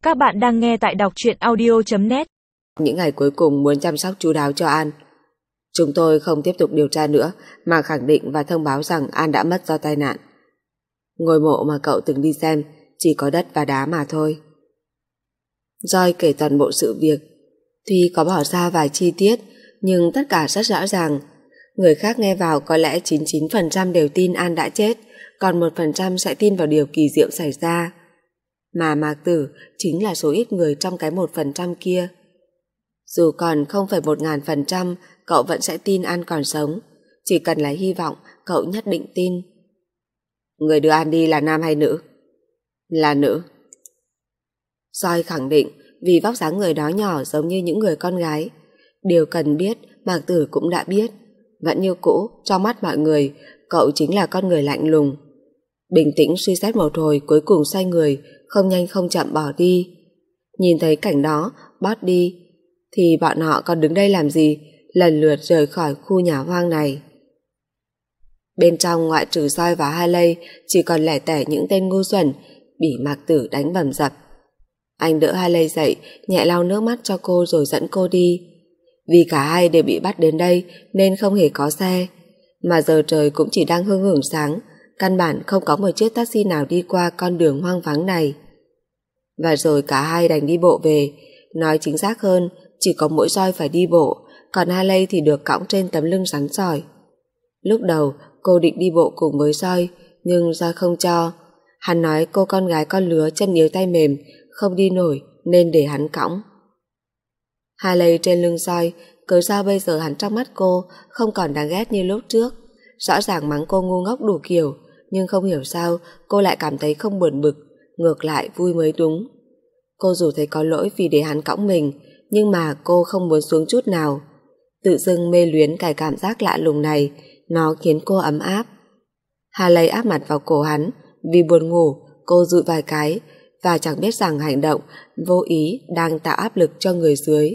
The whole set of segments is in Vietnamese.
Các bạn đang nghe tại đọc truyện audio.net. Những ngày cuối cùng muốn chăm sóc chu đáo cho An. Chúng tôi không tiếp tục điều tra nữa mà khẳng định và thông báo rằng An đã mất do tai nạn. Ngôi mộ mà cậu từng đi xem chỉ có đất và đá mà thôi. Joy kể toàn bộ sự việc. Tuy có bỏ ra vài chi tiết nhưng tất cả rất rõ ràng. Người khác nghe vào có lẽ 99% đều tin An đã chết, còn 1% sẽ tin vào điều kỳ diệu xảy ra. Mà Mạc Tử chính là số ít người trong cái 1% kia. Dù còn 0,1.000%, cậu vẫn sẽ tin An còn sống. Chỉ cần là hy vọng, cậu nhất định tin. Người đưa An đi là nam hay nữ? Là nữ. Joy khẳng định vì vóc dáng người đó nhỏ giống như những người con gái. Điều cần biết, Mạc Tử cũng đã biết. Vẫn như cũ, trong mắt mọi người, cậu chính là con người lạnh lùng. Bình tĩnh suy xét một hồi, cuối cùng xoay người, không nhanh không chậm bỏ đi. Nhìn thấy cảnh đó, bót đi, thì bọn họ còn đứng đây làm gì, lần lượt rời khỏi khu nhà hoang này. Bên trong ngoại trừ Joy và Haley, chỉ còn lẻ tẻ những tên ngu xuẩn, bị Mạc Tử đánh bầm dập. Anh đỡ Haley dậy, nhẹ lau nước mắt cho cô rồi dẫn cô đi. Vì cả hai đều bị bắt đến đây nên không hề có xe, mà giờ trời cũng chỉ đang hưng hửng sáng, căn bản không có một chiếc taxi nào đi qua con đường hoang vắng này. Và rồi cả hai đành đi bộ về. Nói chính xác hơn, chỉ có mỗi Joy phải đi bộ, còn Haley thì được cõng trên tấm lưng rắn sỏi. Lúc đầu cô định đi bộ cùng với Joy, nhưng Joy không cho. Hắn nói cô con gái con lứa chân yếu tay mềm, không đi nổi nên để hắn cõng. Haley trên lưng Joy, cớ sao bây giờ hắn trong mắt cô không còn đáng ghét như lúc trước. Rõ ràng mắng cô ngu ngốc đủ kiểu, nhưng không hiểu sao cô lại cảm thấy không buồn bực, ngược lại vui mới đúng. Cô dù thấy có lỗi vì để hắn cõng mình, nhưng mà cô không muốn xuống chút nào. Tự dưng mê luyến cái cảm giác lạ lùng này, nó khiến cô ấm áp. Haley áp mặt vào cổ hắn, vì buồn ngủ cô dụi vài cái và chẳng biết rằng hành động vô ý đang tạo áp lực cho người dưới.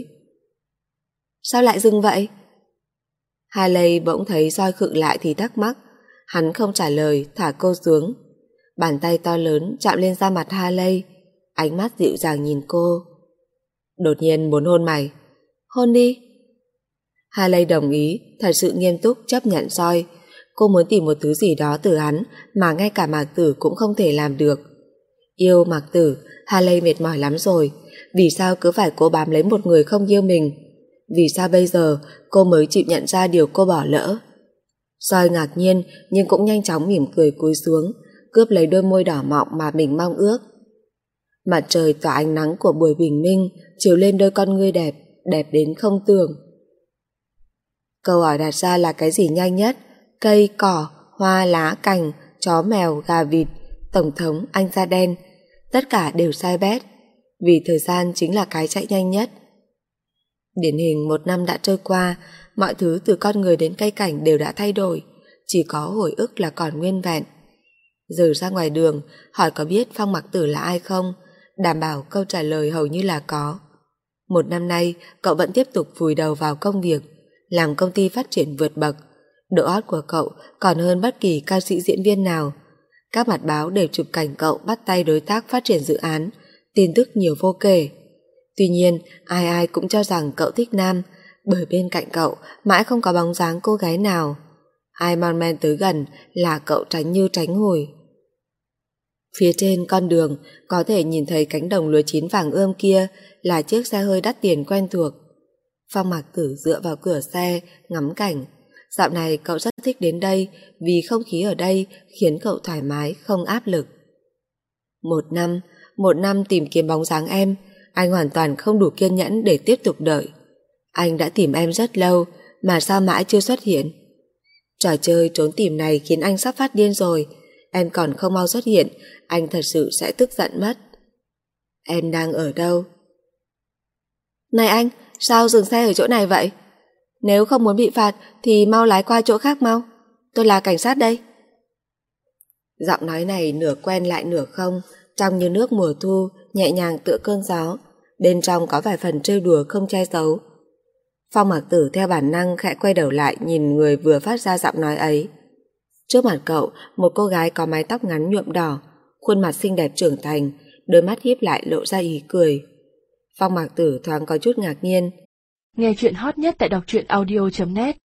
Sao lại dừng vậy? Haley bỗng thấy Joy khựng lại thì thắc mắc. Hắn không trả lời, thả cô xuống. Bàn tay to lớn chạm lên da mặt Haley, ánh mắt dịu dàng nhìn cô. Đột nhiên muốn hôn mày. Hôn đi. Haley đồng ý, thật sự nghiêm túc chấp nhận Joy. Cô muốn tìm một thứ gì đó từ hắn mà ngay cả Mạc Tử cũng không thể làm được. Yêu Mạc Tử, Haley mệt mỏi lắm rồi. Vì sao cứ phải cố bám lấy một người không yêu mình? Vì sao bây giờ cô mới chịu nhận ra điều cô bỏ lỡ? Joy ngạc nhiên nhưng cũng nhanh chóng mỉm cười cúi xuống, cướp lấy đôi môi đỏ mọng mà mình mong ước. Mặt trời tỏa ánh nắng của buổi bình minh chiếu lên đôi con ngươi đẹp, đẹp đến không tưởng. Câu hỏi đặt ra là cái gì nhanh nhất? Cây, cỏ, hoa, lá, cành, chó, mèo, gà, vịt, tổng thống, anh da đen. Tất cả đều sai bét, vì thời gian chính là cái chạy nhanh nhất. Điển hình 1 năm đã trôi qua, mọi thứ từ con người đến cây cảnh đều đã thay đổi, chỉ có hồi ức là còn nguyên vẹn. Giờ ra ngoài đường, hỏi có biết Phong Mạc Tử là ai không? Đảm bảo câu trả lời hầu như là có. 1 năm nay, cậu vẫn tiếp tục vùi đầu vào công việc, làm công ty phát triển vượt bậc. Độ hot của cậu còn hơn bất kỳ ca sĩ diễn viên nào. Các mặt báo đều chụp cảnh cậu bắt tay đối tác phát triển dự án, tin tức nhiều vô kể. Tuy nhiên, ai ai cũng cho rằng cậu thích nam, bởi bên cạnh cậu mãi không có bóng dáng cô gái nào. Ai mon men tới gần là cậu tránh như tránh hồi. Phía trên con đường có thể nhìn thấy cánh đồng lúa chín vàng ươm kia là chiếc xe hơi đắt tiền quen thuộc. Phong Mạc Tử dựa vào cửa xe ngắm cảnh. Dạo này cậu rất thích đến đây vì không khí ở đây khiến cậu thoải mái, không áp lực. 1 năm tìm kiếm bóng dáng em, anh hoàn toàn không đủ kiên nhẫn để tiếp tục đợi. Anh đã tìm em rất lâu mà sao mãi chưa xuất hiện? Trò chơi trốn tìm này khiến anh sắp phát điên rồi. Em còn không mau xuất hiện, anh thật sự sẽ tức giận mất. Em đang ở đâu? Này anh, sao dừng xe ở chỗ này vậy? Nếu không muốn bị phạt thì mau lái qua chỗ khác mau. Tôi là cảnh sát đây. Giọng nói này nửa quen lại nửa không, trong như nước mùa thu, nhẹ nhàng tựa cơn gió. Bên trong có vài phần trêu đùa không che giấu. Phong Mạc Tử theo bản năng khẽ quay đầu lại nhìn người vừa phát ra giọng nói ấy. Trước mặt cậu, một cô gái có mái tóc ngắn nhuộm đỏ, khuôn mặt xinh đẹp trưởng thành, đôi mắt híp lại lộ ra ý cười. Phong Mạc Tử thoáng có chút ngạc nhiên. Nghe chuyện hot nhất tại đọc truyện audio.net